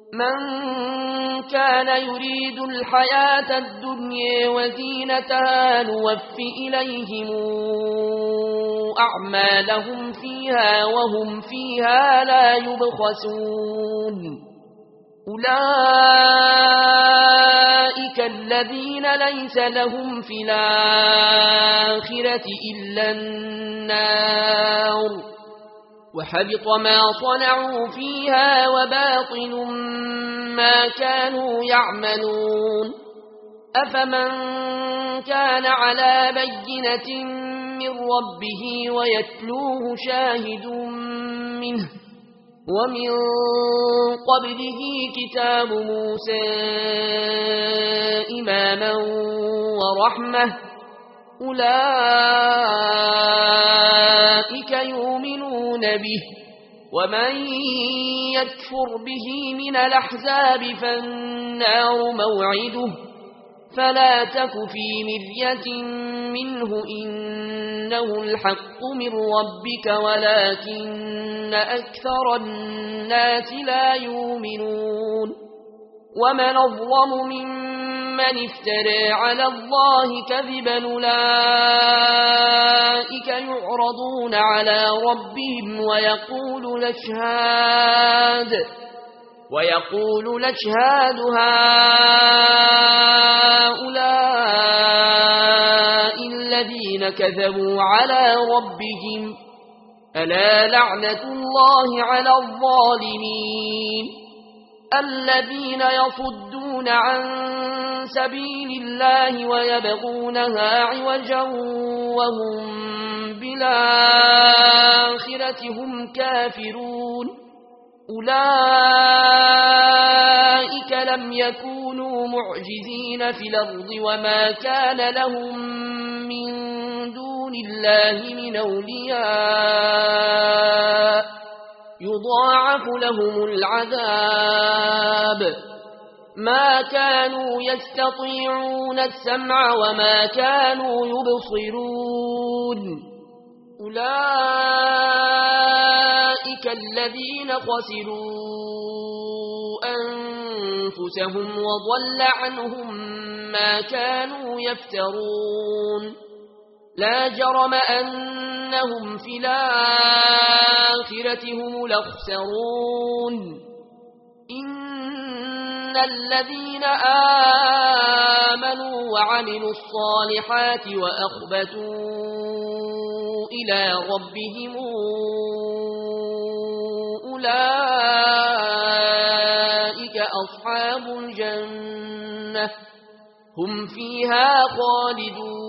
من كان يريد الحياة الدنيا وزينتها نوف إليهم أعمالهم فيها وهم فيها لا يبخسون أولئك الذين ليس لهم في الآخرة إلا النار وحبط ما صنعوا فيها وباطل ما كانوا يعملون أفمن كان على بينة من ربه ويتلوه شاهد منه ومن قبله كتاب موسى إماما ورحمة أولئك يؤمنون به ومن يكفر به من الأحزاب فالنار موعده فلا تك في مرية منه إنه الحق من ربك ولكن أكثر الناس لا يؤمنون ومن أظلم ممن افترى على الله كذبا أولئك يعرضون على ربهم ويقول الأشهاد هؤلاء الذين كذبوا على ربهم ألا لعنة الله على الظالمين الذين يصدون عن سبيل الله ويبغونها عوجا وهم بالآخرة هم كافرون أولئك لم يكونوا معجزين في الأرض وما كان لهم من دون الله من أولياء يضاعف لهم العذاب ما كانوا يستطيعون السمع وما كانوا يبصرون أولئك الذين خسروا أنفسهم وضل عنهم ما كانوا يفترون لا جرم أنهم في الآخرة هم الأخسرون إن الذين آمنوا وعملوا الصالحات وأخبتوا إلى ربهم أولئك أصحاب الجنة هم فيها خالدون